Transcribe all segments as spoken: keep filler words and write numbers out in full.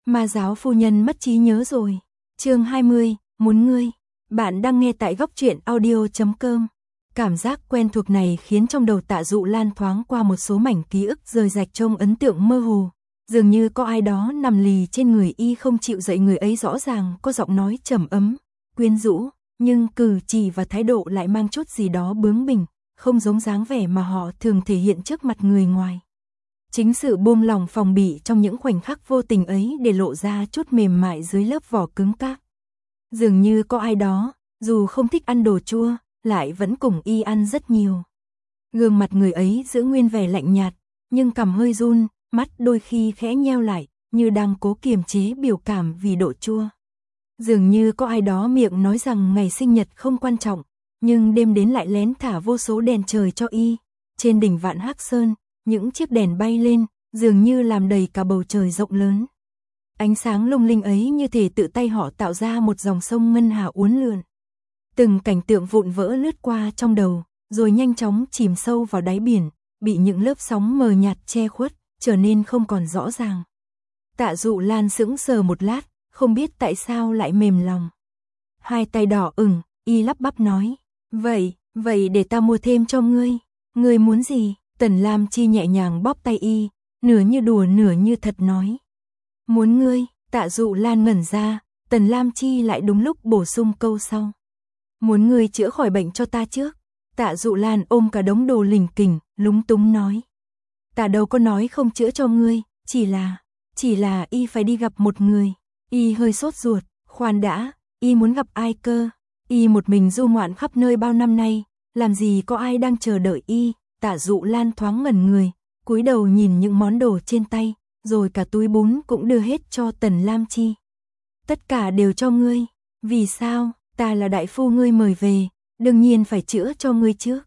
Ma giáo phu nhân mất trí nhớ rồi. Chương hai mươi, muốn ngươi. Bạn đang nghe tại góc truyện audio chấm com. Cảm giác quen thuộc này khiến trong đầu Tạ Dụ Lan thoáng qua một số mảnh ký ức rời rạc trông ấn tượng mơ hồ. Dường như có ai đó nằm lì trên người y không chịu dậy, người ấy rõ ràng có giọng nói trầm ấm, quyến rũ, nhưng cử chỉ và thái độ lại mang chút gì đó bướng bỉnh, không giống dáng vẻ mà họ thường thể hiện trước mặt người ngoài. Chính sự buông lỏng phòng bị trong những khoảnh khắc vô tình ấy để lộ ra chút mềm mại dưới lớp vỏ cứng cáp. Dường như có ai đó, dù không thích ăn đồ chua, lại vẫn cùng y ăn rất nhiều. Gương mặt người ấy giữ nguyên vẻ lạnh nhạt, nhưng cằm hơi run, mắt đôi khi khẽ nheo lại, như đang cố kiềm chế biểu cảm vì độ chua. Dường như có ai đó miệng nói rằng ngày sinh nhật không quan trọng, nhưng đêm đến lại lén thả vô số đèn trời cho y. Trên đỉnh Vạn Hắc Sơn, những chiếc đèn bay lên, dường như làm đầy cả bầu trời rộng lớn. Ánh sáng lung linh ấy như thể tự tay họ tạo ra một dòng sông ngân hà uốn lượn. Từng cảnh tượng vụn vỡ lướt qua trong đầu, rồi nhanh chóng chìm sâu vào đáy biển, bị những lớp sóng mờ nhạt che khuất, trở nên không còn rõ ràng. Tạ Dụ Lan sững sờ một lát, không biết tại sao lại mềm lòng. Hai tay đỏ ửng, y lắp bắp nói, vậy, vậy để ta mua thêm cho ngươi. Ngươi muốn gì? Tần Lam Chi nhẹ nhàng bóp tay y, nửa như đùa nửa như thật nói. Muốn ngươi. Tạ Dụ Lan ngẩn ra, Tần Lam Chi lại đúng lúc bổ sung câu sau. Muốn ngươi chữa khỏi bệnh cho ta trước. Tạ Dụ Lan ôm cả đống đồ lỉnh kỉnh, lúng túng nói. Ta đâu có nói không chữa cho ngươi, chỉ là, chỉ là y phải đi gặp một người. Y hơi sốt ruột, khoan đã, y muốn gặp ai cơ? Y một mình du ngoạn khắp nơi bao năm nay, làm gì có ai đang chờ đợi y? Tạ Dụ Lan thoáng ngẩn người, cúi đầu nhìn những món đồ trên tay, rồi cả túi bún cũng đưa hết cho Tần Lam Chi. Tất cả đều cho ngươi. Vì sao? Ta là đại phu ngươi mời về, đương nhiên phải chữa cho ngươi trước.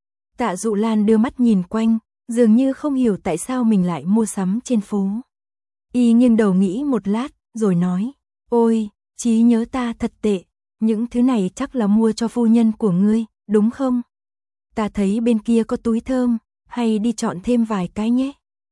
Tạ Dụ Lan đưa mắt nhìn quanh, dường như không hiểu tại sao mình lại mua sắm trên phố. Y nghiêng đầu nghĩ một lát, rồi nói, ôi, trí nhớ ta thật tệ, những thứ này chắc là mua cho phu nhân của ngươi, đúng không? Ta thấy bên kia có túi thơm, hay đi chọn thêm vài cái nhé.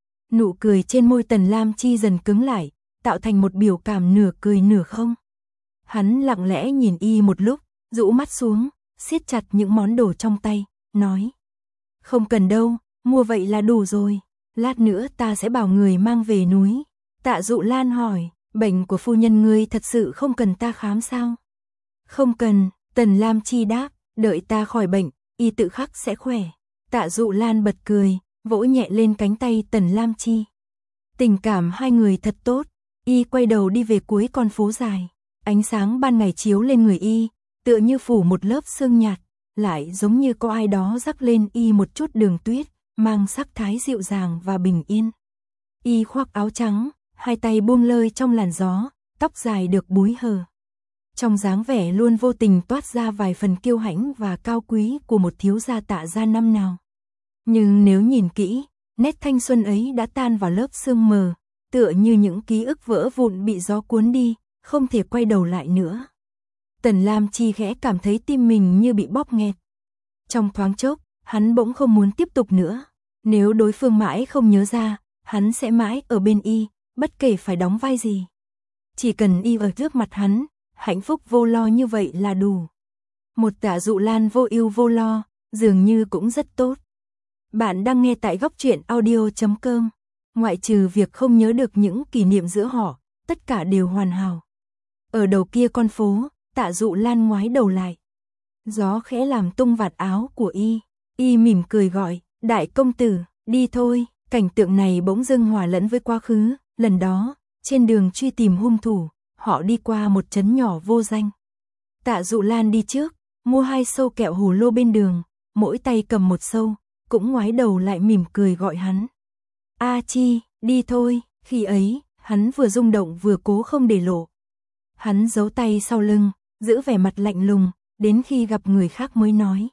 Nụ cười trên môi Tần Lam Chi dần cứng lại, tạo thành một biểu cảm nửa cười nửa không. Hắn lặng lẽ nhìn y một lúc, rũ mắt xuống, siết chặt những món đồ trong tay, nói. Không cần đâu, mua vậy là đủ rồi, lát nữa ta sẽ bảo người mang về núi. Tạ Dụ Lan hỏi, bệnh của phu nhân ngươi thật sự không cần ta khám sao? Không cần, Tần Lam Chi đáp, đợi ta khỏi bệnh, y tự khắc sẽ khỏe. Tạ Dụ Lan bật cười, vỗ nhẹ lên cánh tay Tần Lam Chi. Tình cảm hai người thật tốt, y quay đầu đi về cuối con phố dài. Ánh sáng ban ngày chiếu lên người y, tựa như phủ một lớp sương nhạt, lại giống như có ai đó rắc lên y một chút đường tuyết, mang sắc thái dịu dàng và bình yên. Y khoác áo trắng, hai tay buông lơi trong làn gió, tóc dài được búi hờ. Trong dáng vẻ luôn vô tình toát ra vài phần kiêu hãnh và cao quý của một thiếu gia Tạ gia năm nào. Nhưng nếu nhìn kỹ, nét thanh xuân ấy đã tan vào lớp sương mờ, tựa như những ký ức vỡ vụn bị gió cuốn đi, không thể quay đầu lại nữa. Tần Lam Chi khẽ cảm thấy tim mình như bị bóp nghẹt. Trong thoáng chốc, hắn bỗng không muốn tiếp tục nữa. Nếu đối phương mãi không nhớ ra, hắn sẽ mãi ở bên y, bất kể phải đóng vai gì. Chỉ cần y ở trước mặt hắn, hạnh phúc vô lo như vậy là đủ. Một Tạ Dụ Lan vô ưu vô lo, dường như cũng rất tốt. Bạn đang nghe tại góc truyện audio chấm com. Ngoại trừ việc không nhớ được những kỷ niệm giữa họ, tất cả đều hoàn hảo. Ở đầu kia con phố, Tạ Dụ Lan ngoái đầu lại. Gió khẽ làm tung vạt áo của y. Y mỉm cười gọi, đại công tử, đi thôi. Cảnh tượng này bỗng dưng hòa lẫn với quá khứ. Lần đó, trên đường truy tìm hung thủ, họ đi qua một trấn nhỏ vô danh. Tạ Dụ Lan đi trước, mua hai sâu kẹo hù lô bên đường, mỗi tay cầm một sâu, cũng ngoái đầu lại mỉm cười gọi hắn. A Chi, đi thôi. Khi ấy, hắn vừa rung động vừa cố không để lộ. Hắn giấu tay sau lưng, giữ vẻ mặt lạnh lùng, đến khi gặp người khác mới nói.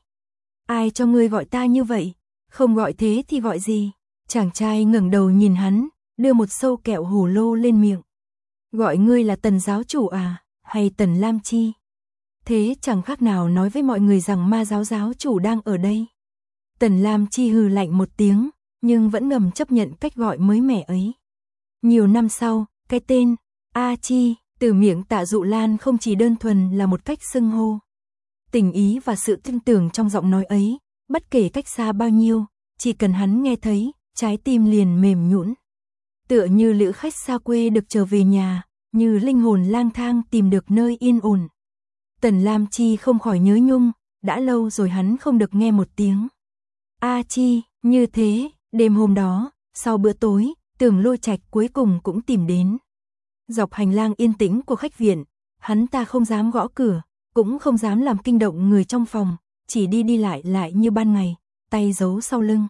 Ai cho ngươi gọi ta như vậy? Không gọi thế thì gọi gì? Chàng trai ngẩng đầu nhìn hắn, đưa một sâu kẹo hù lô lên miệng. Gọi ngươi là Tần giáo chủ à, hay Tần Lam Chi? Thế chẳng khác nào nói với mọi người rằng ma giáo giáo chủ đang ở đây. Tần Lam Chi hừ lạnh một tiếng, nhưng vẫn ngầm chấp nhận cách gọi mới mẻ ấy. Nhiều năm sau, cái tên A Chi, từ miệng Tạ Dụ Lan không chỉ đơn thuần là một cách xưng hô. Tình ý và sự tin tưởng trong giọng nói ấy, bất kể cách xa bao nhiêu, chỉ cần hắn nghe thấy, trái tim liền mềm nhũn. Tựa như lữ khách xa quê được trở về nhà, như linh hồn lang thang tìm được nơi yên ổn. Tần Lam Chi không khỏi nhớ nhung, đã lâu rồi hắn không được nghe một tiếng. A Chi, như thế, đêm hôm đó, sau bữa tối, Tưởng Lôi Trạch cuối cùng cũng tìm đến. Dọc hành lang yên tĩnh của khách viện, hắn ta không dám gõ cửa, cũng không dám làm kinh động người trong phòng, chỉ đi đi lại lại như ban ngày, tay giấu sau lưng.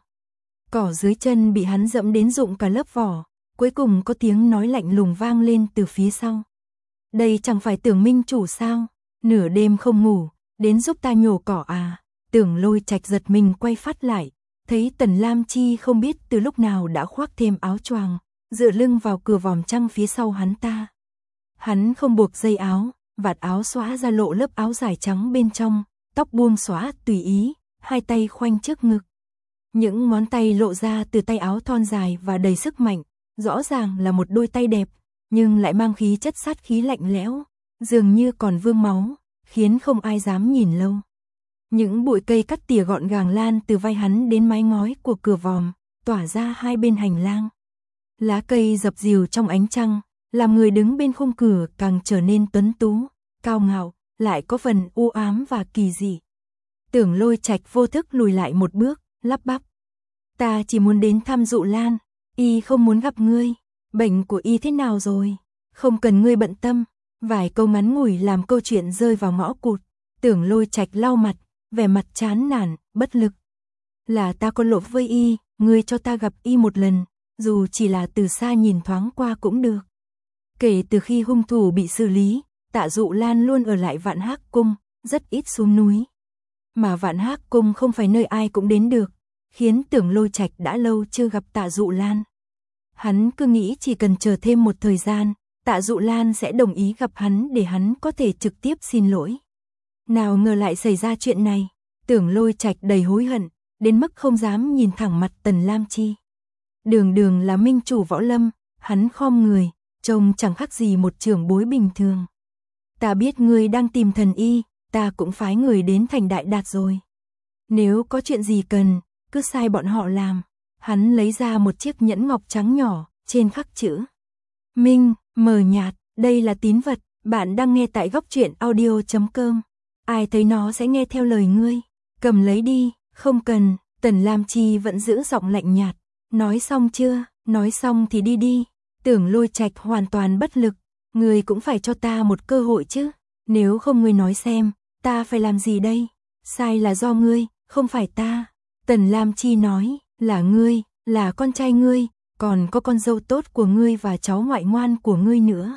Cỏ dưới chân bị hắn dẫm đến rụng cả lớp vỏ, cuối cùng có tiếng nói lạnh lùng vang lên từ phía sau. Đây chẳng phải Tưởng minh chủ sao, nửa đêm không ngủ, đến giúp ta nhổ cỏ à. Tưởng Lôi Trạch giật mình quay phát lại, thấy Tần Lam Chi không biết từ lúc nào đã khoác thêm áo choàng, dựa lưng vào cửa vòm trăng phía sau hắn ta. Hắn không buộc dây áo, vạt áo xõa ra lộ lớp áo dài trắng bên trong, tóc buông xõa tùy ý, hai tay khoanh trước ngực. Những ngón tay lộ ra từ tay áo thon dài và đầy sức mạnh, rõ ràng là một đôi tay đẹp, nhưng lại mang khí chất sát khí lạnh lẽo, dường như còn vương máu, khiến không ai dám nhìn lâu. Những bụi cây cắt tỉa gọn gàng lan từ vai hắn đến mái ngói của cửa vòm, tỏa ra hai bên hành lang. Lá cây dập dìu trong ánh trăng, làm người đứng bên khung cửa càng trở nên tuấn tú, cao ngạo, lại có phần u ám và kỳ dị. Tưởng Lôi Trạch vô thức lùi lại một bước, lắp bắp. Ta chỉ muốn đến thăm Dụ Lan, y không muốn gặp ngươi. Bệnh của y thế nào rồi? Không cần ngươi bận tâm. Vài câu ngắn ngủi làm câu chuyện rơi vào ngõ cụt. Tưởng Lôi Trạch lau mặt, vẻ mặt chán nản, bất lực. Là ta có lỗi với y, ngươi cho ta gặp y một lần, dù chỉ là từ xa nhìn thoáng qua cũng được. Kể từ khi hung thủ bị xử lý, Tạ Dụ Lan luôn ở lại Vạn Hác Cung, rất ít xuống núi. Mà Vạn Hác Cung không phải nơi ai cũng đến được, khiến Tưởng Lôi Trạch đã lâu chưa gặp Tạ Dụ Lan. Hắn cứ nghĩ chỉ cần chờ thêm một thời gian, Tạ Dụ Lan sẽ đồng ý gặp hắn để hắn có thể trực tiếp xin lỗi. Nào ngờ lại xảy ra chuyện này, Tưởng Lôi Trạch đầy hối hận, đến mức không dám nhìn thẳng mặt Tần Lam Chi. Đường đường là minh chủ võ lâm, hắn khom người, trông chẳng khác gì một trưởng bối bình thường. Ta biết ngươi đang tìm thần y, ta cũng phái người đến thành Đại Đạt rồi. Nếu có chuyện gì cần, cứ sai bọn họ làm. Hắn lấy ra một chiếc nhẫn ngọc trắng nhỏ, trên khắc chữ Minh, mờ nhạt, đây là tín vật, bạn đang nghe tại góc truyện audio chấm com. Ai thấy nó sẽ nghe theo lời ngươi, cầm lấy đi, không cần. Tần Lam Chi vẫn giữ giọng lạnh nhạt, nói xong chưa, nói xong thì đi đi. Tưởng Lôi Trạch hoàn toàn bất lực, ngươi cũng phải cho ta một cơ hội chứ, nếu không ngươi nói xem, ta phải làm gì đây, sai là do ngươi, không phải ta. Tần Lam Chi nói, là ngươi, là con trai ngươi, còn có con dâu tốt của ngươi và cháu ngoại ngoan của ngươi nữa.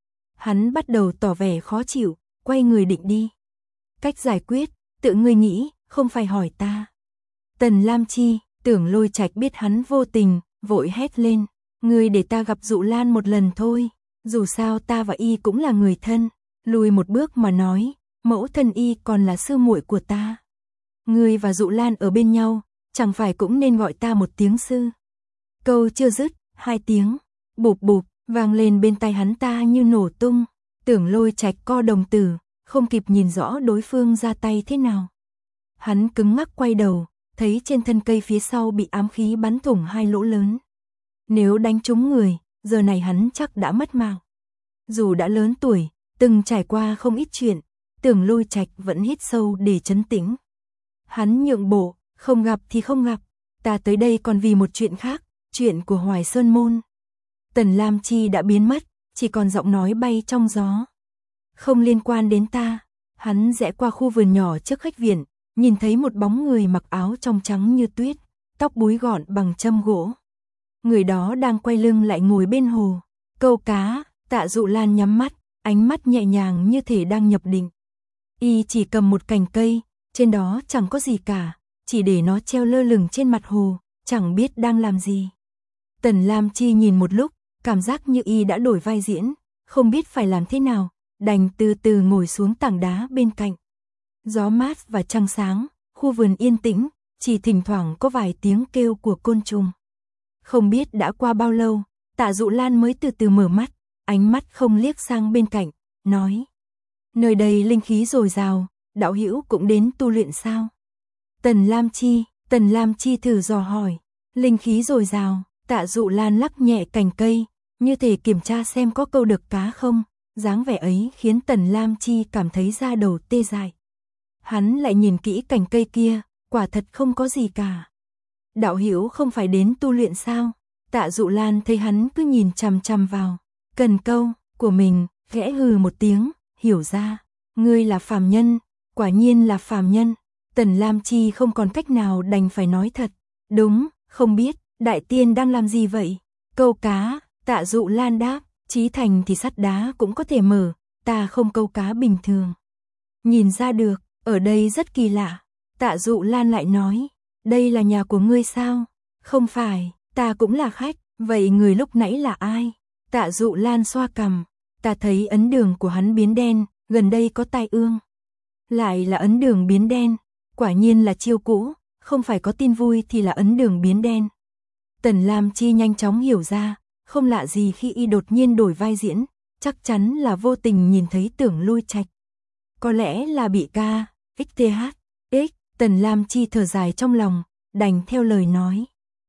Hắn bắt đầu tỏ vẻ khó chịu, quay người định đi. Cách giải quyết, tự ngươi nghĩ, không phải hỏi ta. Tần Lam Chi, Tưởng Lôi Trạch biết hắn vô tình, vội hét lên, ngươi để ta gặp Dụ Lan một lần thôi, dù sao ta và y cũng là người thân, lùi một bước mà nói, mẫu thân y còn là sư muội của ta. Ngươi và Dụ Lan ở bên nhau, chẳng phải cũng nên gọi ta một tiếng sư. Câu chưa dứt, hai tiếng bụp bụp vang lên bên tai hắn ta như nổ tung. Tưởng Lôi Trạch co đồng tử, không kịp nhìn rõ đối phương ra tay thế nào. Hắn cứng ngắc quay đầu, thấy trên thân cây phía sau bị ám khí bắn thủng hai lỗ lớn. Nếu đánh trúng người, giờ này hắn chắc đã mất mạng. Dù đã lớn tuổi, từng trải qua không ít chuyện, Tưởng Lôi Trạch vẫn hít sâu để trấn tĩnh. Hắn nhượng bộ, không gặp thì không gặp, ta tới đây còn vì một chuyện khác, chuyện của Hoài Sơn Môn. Tần Lam Chi đã biến mất, chỉ còn giọng nói bay trong gió. Không liên quan đến ta. Hắn rẽ qua khu vườn nhỏ trước khách viện, nhìn thấy một bóng người mặc áo trong trắng như tuyết, tóc búi gọn bằng châm gỗ. Người đó đang quay lưng lại ngồi bên hồ, câu cá. Tạ Dụ Lan nhắm mắt, ánh mắt nhẹ nhàng như thể đang nhập định. Y chỉ cầm một cành cây, trên đó chẳng có gì cả, chỉ để nó treo lơ lửng trên mặt hồ, chẳng biết đang làm gì. Tần Lam Chi nhìn một lúc, cảm giác như y đã đổi vai diễn, không biết phải làm thế nào, đành từ từ ngồi xuống tảng đá bên cạnh. Gió mát và trăng sáng, khu vườn yên tĩnh, chỉ thỉnh thoảng có vài tiếng kêu của côn trùng. Không biết đã qua bao lâu, Tạ Dụ Lan mới từ từ mở mắt, ánh mắt không liếc sang bên cạnh, nói. Nơi đây linh khí dồi dào, đạo hữu cũng đến tu luyện sao? Tần Lam Chi, Tần Lam Chi thử dò hỏi, linh khí dồi dào, Tạ Dụ Lan lắc nhẹ cành cây, như thể kiểm tra xem có câu được cá không, dáng vẻ ấy khiến Tần Lam Chi cảm thấy da đầu tê dại. Hắn lại nhìn kỹ cành cây kia, quả thật không có gì cả. Đạo hữu không phải đến tu luyện sao? Tạ Dụ Lan thấy hắn cứ nhìn chằm chằm vào cần câu của mình, khẽ hừ một tiếng, hiểu ra, ngươi là phàm nhân, quả nhiên là phàm nhân. Tần Lam Chi không còn cách nào đành phải nói thật, đúng, không biết, đại tiên đang làm gì vậy? Câu cá, Tạ Dụ Lan đáp, chí thành thì sắt đá cũng có thể mở, ta không câu cá bình thường. Nhìn ra được, ở đây rất kỳ lạ. Tạ Dụ Lan lại nói, đây là nhà của ngươi sao? Không phải, ta cũng là khách, vậy người lúc nãy là ai? Tạ Dụ Lan xoa cằm, ta thấy ấn đường của hắn biến đen, gần đây có tai ương. Lại là ấn đường biến đen, quả nhiên là chiêu cũ, không phải có tin vui thì là ấn đường biến đen. Tần Lam Chi nhanh chóng hiểu ra, không lạ gì khi y đột nhiên đổi vai diễn, chắc chắn là vô tình nhìn thấy Tưởng Lôi Trạch. Có lẽ là bị ca, ích tê hát, x, Tần Lam Chi thở dài trong lòng, đành theo lời nói.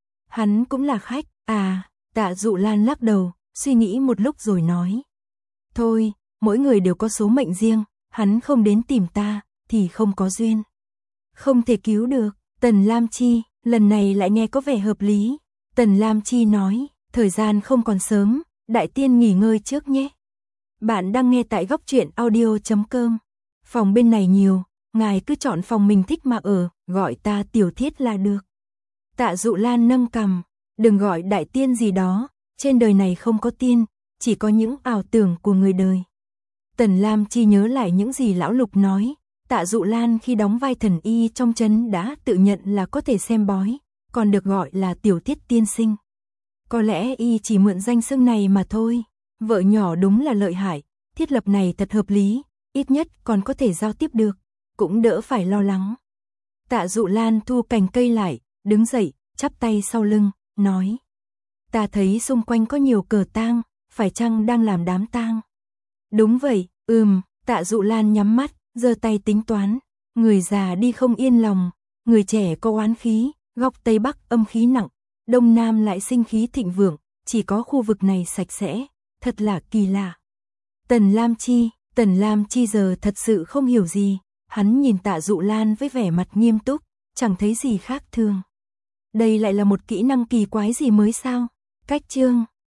Hắn cũng là khách, à, Tạ Dụ Lan lắc đầu, suy nghĩ một lúc rồi nói. Thôi, mỗi người đều có số mệnh riêng, hắn không đến tìm ta, thì không có duyên. Không thể cứu được, Tần Lam Chi, lần này lại nghe có vẻ hợp lý. Tần Lam Chi nói, thời gian không còn sớm, đại tiên nghỉ ngơi trước nhé. Bạn đang nghe tại góc truyện audio chấm com. Phòng bên này nhiều, ngài cứ chọn phòng mình thích mà ở, gọi ta Tiểu Thiết là được. Tạ Dụ Lan nâng cằm, đừng gọi đại tiên gì đó, trên đời này không có tiên, chỉ có những ảo tưởng của người đời. Tần Lam Chi nhớ lại những gì lão Lục nói, Tạ Dụ Lan khi đóng vai thần y trong trấn đã tự nhận là có thể xem bói, còn được gọi là Tiểu Thiết tiên sinh. Có lẽ y chỉ mượn danh xưng này mà thôi. Vợ nhỏ đúng là lợi hại, thiết lập này thật hợp lý, ít nhất còn có thể giao tiếp được, cũng đỡ phải lo lắng. Tạ Dụ Lan thu cành cây lại, đứng dậy, chắp tay sau lưng, nói. Ta thấy xung quanh có nhiều cờ tang, phải chăng đang làm đám tang? Đúng vậy, ừm, Tạ Dụ Lan nhắm mắt, giơ tay tính toán, người già đi không yên lòng, người trẻ có oán khí, góc Tây Bắc âm khí nặng, Đông Nam lại sinh khí thịnh vượng, chỉ có khu vực này sạch sẽ, thật là kỳ lạ. Tần Lam Chi, Tần Lam Chi giờ thật sự không hiểu gì, hắn nhìn Tạ Dụ Lan với vẻ mặt nghiêm túc, chẳng thấy gì khác thường. Đây lại là một kỹ năng kỳ quái gì mới sao? Cách chương